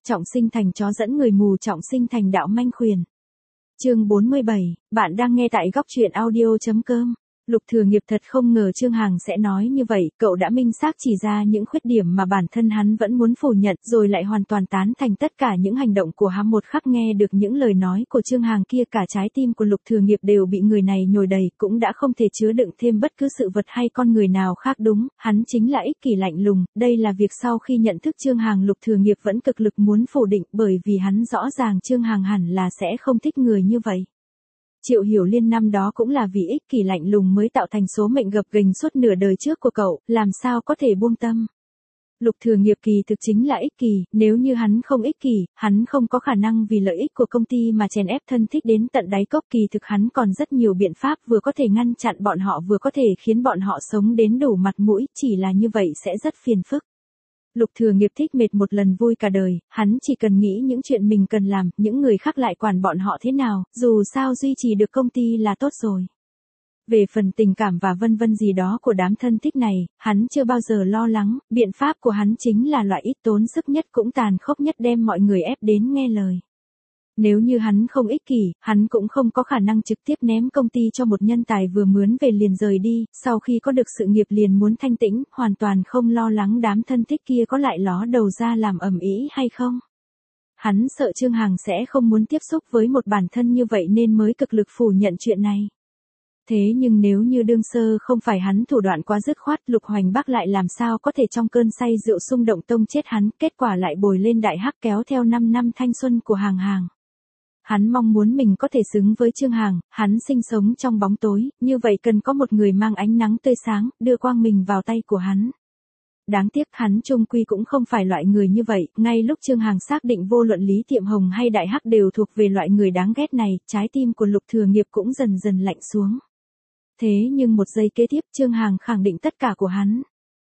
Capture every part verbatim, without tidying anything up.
trọng sinh thành chó dẫn người mù trọng sinh thành đạo manh khuyển. Chương bốn mươi bảy, bạn đang nghe tại góc truyện audio.com. Lục Thừa Nghiệp thật không ngờ Trương Hằng sẽ nói như vậy, cậu đã minh xác chỉ ra những khuyết điểm mà bản thân hắn vẫn muốn phủ nhận, rồi lại hoàn toàn tán thành tất cả những hành động của hắn. Một khắc nghe được những lời nói của Trương Hằng kia, cả trái tim của Lục Thừa Nghiệp đều bị người này nhồi đầy, cũng đã không thể chứa đựng thêm bất cứ sự vật hay con người nào khác. Đúng, hắn chính là ích kỷ lạnh lùng, đây là việc sau khi nhận thức Trương Hằng Lục Thừa Nghiệp vẫn cực lực muốn phủ định, bởi vì hắn rõ ràng Trương Hằng hẳn là sẽ không thích người như vậy. Triệu Hiểu Liên năm đó cũng là vì ích kỷ lạnh lùng mới tạo thành số mệnh gập ghềnh suốt nửa đời trước của cậu, làm sao có thể buông tâm. Lục Thừa Nghiệp kỳ thực chính là ích kỷ, nếu như hắn không ích kỷ, hắn không có khả năng vì lợi ích của công ty mà chèn ép thân thích đến tận đáy cốc. Kỳ thực hắn còn rất nhiều biện pháp vừa có thể ngăn chặn bọn họ vừa có thể khiến bọn họ sống đến đủ mặt mũi, chỉ là như vậy sẽ rất phiền phức. Lục Thừa Nghiệp thích mệt một lần vui cả đời, hắn chỉ cần nghĩ những chuyện mình cần làm, những người khác lại quản bọn họ thế nào, dù sao duy trì được công ty là tốt rồi. Về phần tình cảm và vân vân gì đó của đám thân thích này, hắn chưa bao giờ lo lắng, biện pháp của hắn chính là loại ít tốn sức nhất cũng tàn khốc nhất, đem mọi người ép đến nghe lời. Nếu như hắn không ích kỷ, hắn cũng không có khả năng trực tiếp ném công ty cho một nhân tài vừa mướn về liền rời đi, sau khi có được sự nghiệp liền muốn thanh tĩnh, hoàn toàn không lo lắng đám thân thích kia có lại ló đầu ra làm ầm ĩ hay không. Hắn sợ Trương Hằng sẽ không muốn tiếp xúc với một bản thân như vậy nên mới cực lực phủ nhận chuyện này. Thế nhưng nếu như đương sơ không phải hắn thủ đoạn quá dứt khoát, Lục Hoành Bắc lại làm sao có thể trong cơn say rượu xung động tông chết hắn, kết quả lại bồi lên đại hắc kéo theo năm năm thanh xuân của Hằng Hằng. Hắn mong muốn mình có thể xứng với Trương Hằng, hắn sinh sống trong bóng tối, như vậy cần có một người mang ánh nắng tươi sáng, đưa quang mình vào tay của hắn. Đáng tiếc hắn chung quy cũng không phải loại người như vậy, ngay lúc Trương Hằng xác định vô luận Lý Tiệm Hồng hay Đại Hắc đều thuộc về loại người đáng ghét này, trái tim của Lục Thừa Nghiệp cũng dần dần lạnh xuống. Thế nhưng một giây kế tiếp Trương Hằng khẳng định tất cả của hắn.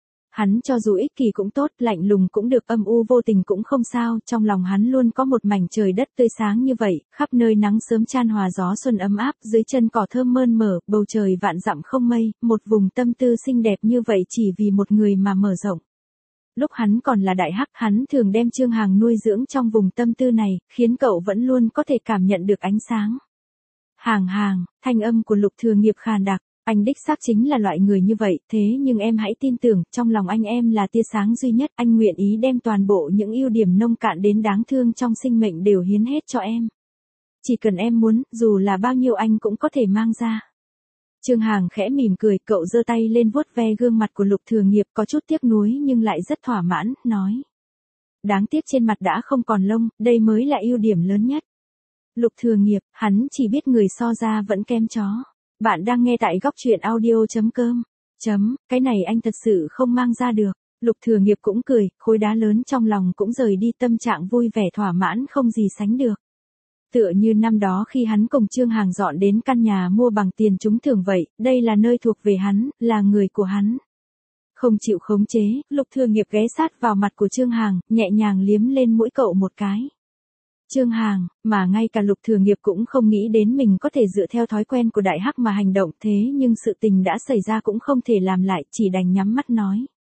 Hắn cho dù ích kỷ cũng tốt, lạnh lùng cũng được, âm u vô tình cũng không sao, trong lòng hắn luôn có một mảnh trời đất tươi sáng như vậy, khắp nơi nắng sớm chan hòa gió xuân ấm áp, dưới chân cỏ thơm mơn mở, bầu trời vạn dặm không mây, một vùng tâm tư xinh đẹp như vậy chỉ vì một người mà mở rộng. Lúc hắn còn là Đại Hắc, hắn thường đem Trương Hằng nuôi dưỡng trong vùng tâm tư này, khiến cậu vẫn luôn có thể cảm nhận được ánh sáng. Hằng Hằng, thanh âm của Lục Thừa Nghiệp khàn đặc. Anh đích xác chính là loại người như vậy, thế nhưng em hãy tin tưởng, trong lòng anh em là tia sáng duy nhất, anh nguyện ý đem toàn bộ những ưu điểm nông cạn đến đáng thương trong sinh mệnh đều hiến hết cho em. Chỉ cần em muốn, dù là bao nhiêu anh cũng có thể mang ra. Trương Hằng khẽ mỉm cười, cậu giơ tay lên vuốt ve gương mặt của Lục Thừa Nghiệp, có chút tiếc nuối nhưng lại rất thỏa mãn, nói. Đáng tiếc trên mặt đã không còn lông, đây mới là ưu điểm lớn nhất. Lục Thừa Nghiệp, hắn chỉ biết người so ra vẫn kém chó. Bạn đang nghe tại góc truyện audio.com. Chấm, cái này anh thật sự không mang ra được. Lục Thừa Nghiệp cũng cười, khối đá lớn trong lòng cũng rời đi, tâm trạng vui vẻ thỏa mãn không gì sánh được. Tựa như năm đó khi hắn cùng Trương Hằng dọn đến căn nhà mua bằng tiền trúng thưởng vậy, đây là nơi thuộc về hắn, là người của hắn. Không chịu khống chế, Lục Thừa Nghiệp ghé sát vào mặt của Trương Hằng, nhẹ nhàng liếm lên mũi cậu một cái. Trương Hằng, mà ngay cả Lục Thừa Nghiệp cũng không nghĩ đến mình có thể dựa theo thói quen của Đại Hắc mà hành động, thế nhưng sự tình đã xảy ra cũng không thể làm lại, chỉ đành nhắm mắt nói.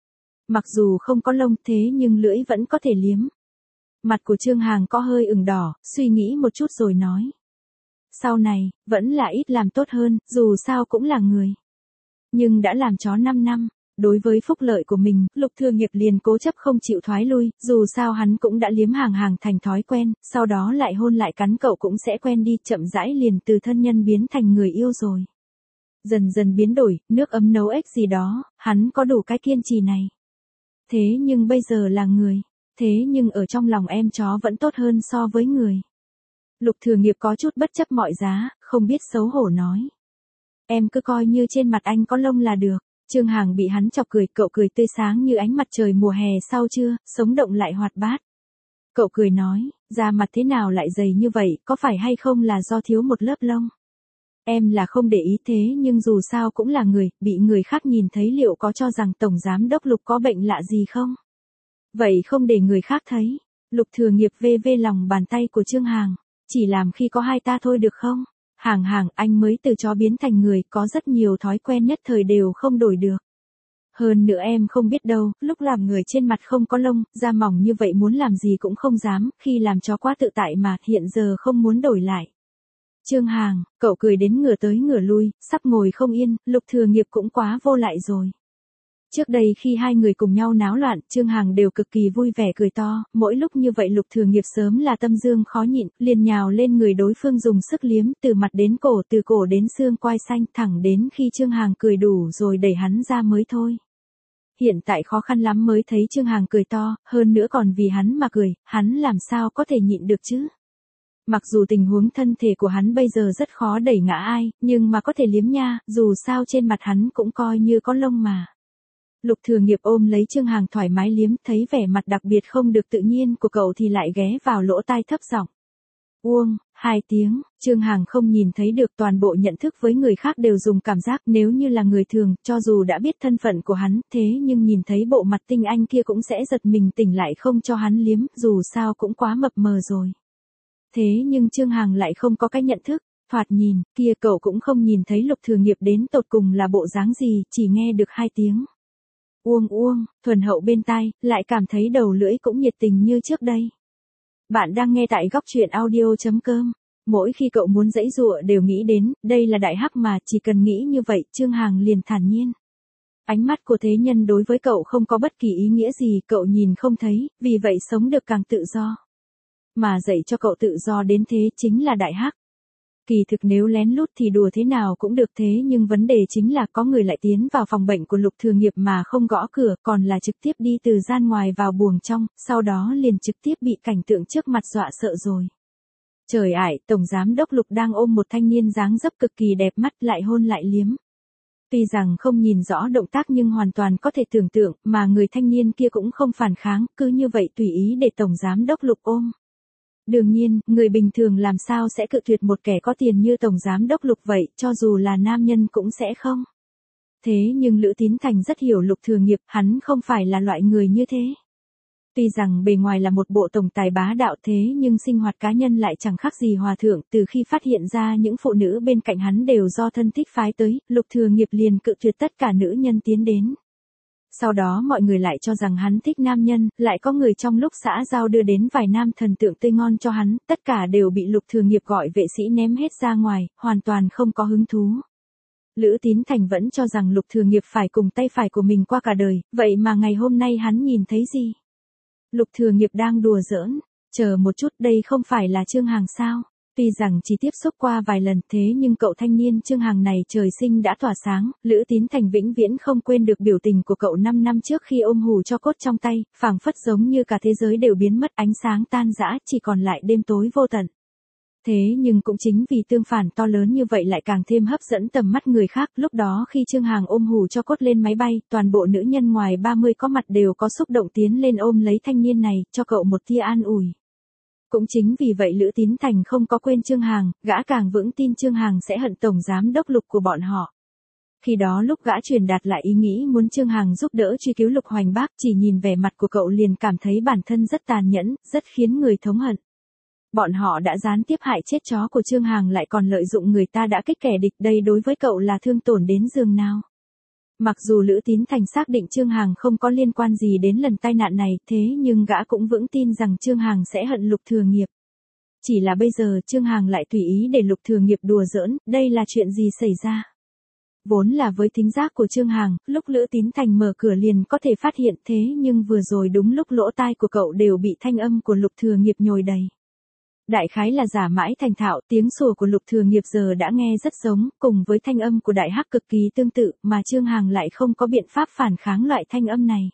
Mặc dù không có lông thế nhưng lưỡi vẫn có thể liếm. Mặt của Trương Hằng có hơi ửng đỏ, suy nghĩ một chút rồi nói. Sau này, vẫn là ít làm tốt hơn, dù sao cũng là người. Nhưng đã làm chó năm năm. Đối với phúc lợi của mình, Lục Thừa Nghiệp liền cố chấp không chịu thoái lui, dù sao hắn cũng đã liếm Hằng Hằng thành thói quen, sau đó lại hôn lại cắn cậu cũng sẽ quen đi, chậm rãi liền từ thân nhân biến thành người yêu rồi. Dần dần biến đổi, nước ấm nấu ếch gì đó, hắn có đủ cái kiên trì này. Thế nhưng bây giờ là người, thế nhưng ở trong lòng em chó vẫn tốt hơn so với người. Lục Thừa Nghiệp có chút bất chấp mọi giá, không biết xấu hổ nói. Em cứ coi như trên mặt anh có lông là được. Trương Hằng bị hắn chọc cười, cậu cười tươi sáng như ánh mặt trời mùa hè sau trưa, sống động lại hoạt bát. Cậu cười nói, da mặt thế nào lại dày như vậy, có phải hay không là do thiếu một lớp lông? Em là không để ý thế nhưng dù sao cũng là người, bị người khác nhìn thấy liệu có cho rằng Tổng Giám Đốc Lục có bệnh lạ gì không? Vậy không để người khác thấy. Lục Thừa Nghiệp vê vê lòng bàn tay của Trương Hằng, chỉ làm khi có hai ta thôi được không? Hằng Hằng, anh mới từ chó biến thành người, có rất nhiều thói quen nhất thời đều không đổi được. Hơn nữa em không biết đâu, lúc làm người trên mặt không có lông, da mỏng như vậy muốn làm gì cũng không dám, khi làm chó quá tự tại mà, hiện giờ không muốn đổi lại. Trương Hàng, cậu cười đến ngửa tới ngửa lui, sắp ngồi không yên, Lục Thừa Nghiệp cũng quá vô lại rồi. Trước đây khi hai người cùng nhau náo loạn, Trương Hàng đều cực kỳ vui vẻ cười to, mỗi lúc như vậy Lục Thừa Nghiệp sớm là tâm dương khó nhịn, liền nhào lên người đối phương dùng sức liếm, từ mặt đến cổ, từ cổ đến xương quai xanh, thẳng đến khi Trương Hàng cười đủ rồi đẩy hắn ra mới thôi. Hiện tại khó khăn lắm mới thấy Trương Hàng cười to, hơn nữa còn vì hắn mà cười, hắn làm sao có thể nhịn được chứ? Mặc dù tình huống thân thể của hắn bây giờ rất khó đẩy ngã ai, nhưng mà có thể liếm nha, dù sao trên mặt hắn cũng coi như có lông mà. Lục Thừa Nghiệp ôm lấy Trương Hàng thoải mái liếm, thấy vẻ mặt đặc biệt không được tự nhiên của cậu thì lại ghé vào lỗ tai thấp giọng. Uông, hai tiếng, Trương Hàng không nhìn thấy được, toàn bộ nhận thức với người khác đều dùng cảm giác, nếu như là người thường, cho dù đã biết thân phận của hắn, thế nhưng nhìn thấy bộ mặt tinh anh kia cũng sẽ giật mình tỉnh lại không cho hắn liếm, dù sao cũng quá mập mờ rồi. Thế nhưng Trương Hàng lại không có cái nhận thức, thoạt nhìn, kia cậu cũng không nhìn thấy Lục Thừa Nghiệp đến tột cùng là bộ dáng gì, chỉ nghe được hai tiếng. Uông uông, thuần hậu bên tai, lại cảm thấy đầu lưỡi cũng nhiệt tình như trước đây. Bạn đang nghe tại góc truyện audio.com. Mỗi khi cậu muốn giãy giụa đều nghĩ đến, đây là đại hắc mà, chỉ cần nghĩ như vậy, Trương Hàng liền thản nhiên. Ánh mắt của thế nhân đối với cậu không có bất kỳ ý nghĩa gì, cậu nhìn không thấy, vì vậy sống được càng tự do. Mà dạy cho cậu tự do đến thế chính là đại hắc. Kỳ thực nếu lén lút thì đùa thế nào cũng được, thế nhưng vấn đề chính là có người lại tiến vào phòng bệnh của Lục Thừa Nghiệp mà không gõ cửa, còn là trực tiếp đi từ gian ngoài vào buồng trong, sau đó liền trực tiếp bị cảnh tượng trước mặt dọa sợ rồi. Trời ải, Tổng Giám Đốc Lục đang ôm một thanh niên dáng dấp cực kỳ đẹp mắt lại hôn lại liếm. Tuy rằng không nhìn rõ động tác nhưng hoàn toàn có thể tưởng tượng, mà người thanh niên kia cũng không phản kháng, cứ như vậy tùy ý để Tổng Giám Đốc Lục ôm. Đương nhiên, người bình thường làm sao sẽ cự tuyệt một kẻ có tiền như Tổng Giám Đốc Lục vậy, cho dù là nam nhân cũng sẽ không. Thế nhưng Lữ Tín Thành rất hiểu Lục Thừa Nghiệp, hắn không phải là loại người như thế. Tuy rằng bề ngoài là một bộ tổng tài bá đạo thế nhưng sinh hoạt cá nhân lại chẳng khác gì hòa thượng, từ khi phát hiện ra những phụ nữ bên cạnh hắn đều do thân thích phái tới, Lục Thừa Nghiệp liền cự tuyệt tất cả nữ nhân tiến đến. Sau đó mọi người lại cho rằng hắn thích nam nhân, lại có người trong lúc xã giao đưa đến vài nam thần tượng tươi ngon cho hắn, tất cả đều bị Lục Thừa Nghiệp gọi vệ sĩ ném hết ra ngoài, hoàn toàn không có hứng thú. Lữ Tín Thành vẫn cho rằng Lục Thừa Nghiệp phải cùng tay phải của mình qua cả đời, vậy mà ngày hôm nay hắn nhìn thấy gì? Lục Thừa Nghiệp đang đùa giỡn, chờ một chút, đây không phải là Trương Hàng sao? Tuy rằng chỉ tiếp xúc qua vài lần thế nhưng cậu thanh niên Trương Hàng này trời sinh đã tỏa sáng, Lữ Tín Thành vĩnh viễn không quên được biểu tình của cậu năm năm trước khi ôm hù cho cốt trong tay, phảng phất giống như cả thế giới đều biến mất, ánh sáng tan rã, chỉ còn lại đêm tối vô tận. Thế nhưng cũng chính vì tương phản to lớn như vậy lại càng thêm hấp dẫn tầm mắt người khác, lúc đó khi Trương Hàng ôm hù cho cốt lên máy bay, toàn bộ nữ nhân ngoài ba mươi có mặt đều có xúc động tiến lên ôm lấy thanh niên này, cho cậu một tia an ủi. Cũng chính vì vậy Lữ Tín Thành không có quên Trương Hàng, gã càng vững tin Trương Hàng sẽ hận Tổng Giám Đốc Lục của bọn họ. Khi đó lúc gã truyền đạt lại ý nghĩ muốn Trương Hàng giúp đỡ truy cứu Lục Hoành Bác, chỉ nhìn vẻ mặt của cậu liền cảm thấy bản thân rất tàn nhẫn, rất khiến người thống hận. Bọn họ đã gián tiếp hại chết chó của Trương Hàng lại còn lợi dụng người ta đã kích kẻ địch, đây đối với cậu là thương tổn đến giường nào. Mặc dù Lữ Tín Thành xác định Trương Hàng không có liên quan gì đến lần tai nạn này, thế nhưng gã cũng vững tin rằng Trương Hàng sẽ hận Lục Thừa Nghiệp. Chỉ là bây giờ Trương Hàng lại tùy ý để Lục Thừa Nghiệp đùa giỡn, đây là chuyện gì xảy ra? Vốn là với thính giác của Trương Hàng, lúc Lữ Tín Thành mở cửa liền có thể phát hiện, thế nhưng vừa rồi đúng lúc lỗ tai của cậu đều bị thanh âm của Lục Thừa Nghiệp nhồi đầy. Đại khái là giả mãi thành thạo, tiếng sủa của Lục Thừa Nghiệp giờ đã nghe rất giống, cùng với thanh âm của đại hắc cực kỳ tương tự, mà Trương Hàng lại không có biện pháp phản kháng loại thanh âm này.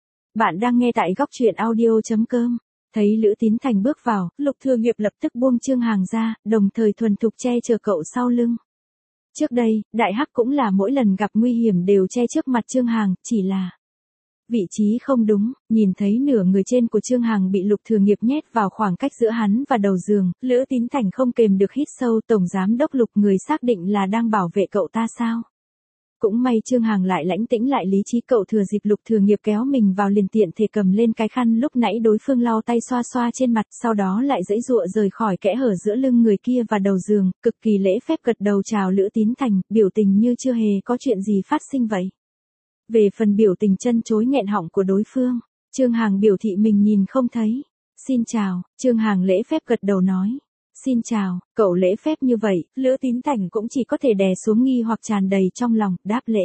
Bạn đang nghe tại góc truyện audio.com. Thấy Lữ Tín Thành bước vào, Lục Thừa Nghiệp lập tức buông Trương Hàng ra, đồng thời thuần thục che chở cậu sau lưng. Trước đây, đại hắc cũng là mỗi lần gặp nguy hiểm đều che trước mặt Trương Hàng, chỉ là vị trí không đúng, nhìn thấy nửa người trên của Trương Hàng bị Lục Thừa Nghiệp nhét vào khoảng cách giữa hắn và đầu giường, Lữ Tín Thành không kềm được hít sâu, Tổng Giám Đốc Lục người xác định là đang bảo vệ cậu ta sao? Cũng may Trương Hàng lại lãnh tĩnh lại lý trí, cậu thừa dịp Lục Thừa Nghiệp kéo mình vào liền tiện thể cầm lên cái khăn lúc nãy đối phương lau tay xoa xoa trên mặt, sau đó lại giãy giụa rời khỏi kẽ hở giữa lưng người kia và đầu giường, cực kỳ lễ phép gật đầu chào Lữ Tín Thành, biểu tình như chưa hề có chuyện gì phát sinh vậy. Về phần biểu tình chân chối nghẹn họng của đối phương, Trương Hằng biểu thị mình nhìn không thấy. Xin chào, Trương Hằng lễ phép gật đầu nói. Xin chào, cậu lễ phép như vậy, Lữ Tín Thành cũng chỉ có thể đè xuống nghi hoặc tràn đầy trong lòng, đáp lễ.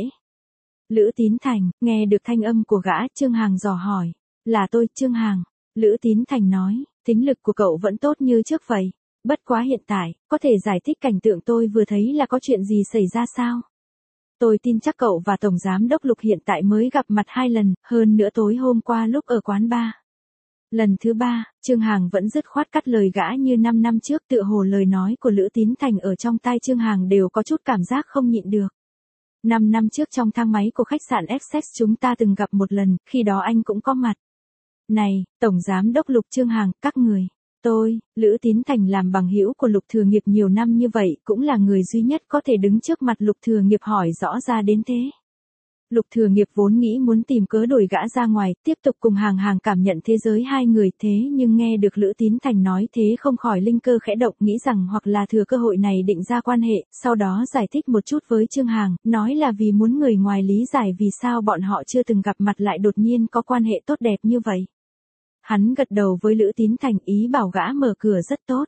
Lữ Tín Thành, nghe được thanh âm của gã, Trương Hằng dò hỏi. Là tôi, Trương Hằng. Lữ Tín Thành nói, tính lực của cậu vẫn tốt như trước vậy. Bất quá hiện tại, có thể giải thích cảnh tượng tôi vừa thấy là có chuyện gì xảy ra sao? Tôi tin chắc cậu và Tổng Giám Đốc Lục hiện tại mới gặp mặt hai lần, hơn nữa tối hôm qua lúc ở quán bar. Lần thứ ba, Trương Hằng vẫn dứt khoát cắt lời gã như năm năm trước, tựa hồ lời nói của Lữ Tín Thành ở trong tai Trương Hằng đều có chút cảm giác không nhịn được. Năm năm trước trong thang máy của khách sạn Essex chúng ta từng gặp một lần, khi đó anh cũng có mặt. Này, Tổng Giám Đốc Lục, Trương Hằng, các người. Tôi, Lữ Tín Thành làm bằng hữu của Lục Thừa Nghiệp nhiều năm như vậy, cũng là người duy nhất có thể đứng trước mặt Lục Thừa Nghiệp hỏi rõ ra đến thế. Lục Thừa Nghiệp vốn nghĩ muốn tìm cớ đuổi gã ra ngoài, tiếp tục cùng Hàng Hàng cảm nhận thế giới hai người, thế nhưng nghe được Lữ Tín Thành nói thế không khỏi linh cơ khẽ động, nghĩ rằng hoặc là thừa cơ hội này định ra quan hệ, sau đó giải thích một chút với Trương Hằng, nói là vì muốn người ngoài lý giải vì sao bọn họ chưa từng gặp mặt lại đột nhiên có quan hệ tốt đẹp như vậy. Hắn gật đầu với Lữ Tín Thành, ý bảo gã mở cửa rất tốt.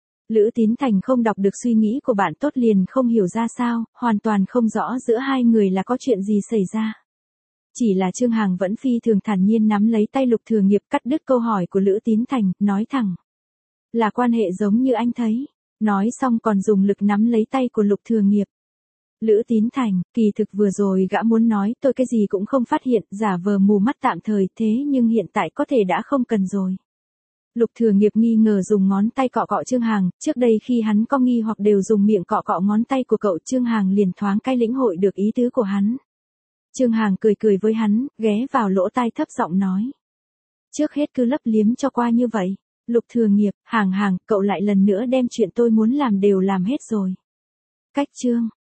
Lữ Tín Thành không đọc được suy nghĩ của bạn tốt liền không hiểu ra sao, hoàn toàn không rõ giữa hai người là có chuyện gì xảy ra. Chỉ là Trương Hằng vẫn phi thường thản nhiên nắm lấy tay Lục Thừa Nghiệp, cắt đứt câu hỏi của Lữ Tín Thành, nói thẳng. Là quan hệ giống như anh thấy. Nói xong còn dùng lực nắm lấy tay của Lục Thừa Nghiệp. Lữ Tín Thành, kỳ thực vừa rồi gã muốn nói tôi cái gì cũng không phát hiện, giả vờ mù mắt tạm thời, thế nhưng hiện tại có thể đã không cần rồi. Lục Thừa Nghiệp nghi ngờ dùng ngón tay cọ cọ Trương Hằng, trước đây khi hắn có nghi hoặc đều dùng miệng cọ cọ ngón tay của cậu, Trương Hằng liền thoáng cái lĩnh hội được ý tứ của hắn. Trương Hằng cười cười với hắn, ghé vào lỗ tai thấp giọng nói. Trước hết cứ lấp liếm cho qua như vậy. Lục Thừa Nghiệp, Hàng Hàng, cậu lại lần nữa đem chuyện tôi muốn làm đều làm hết rồi. Cách Trương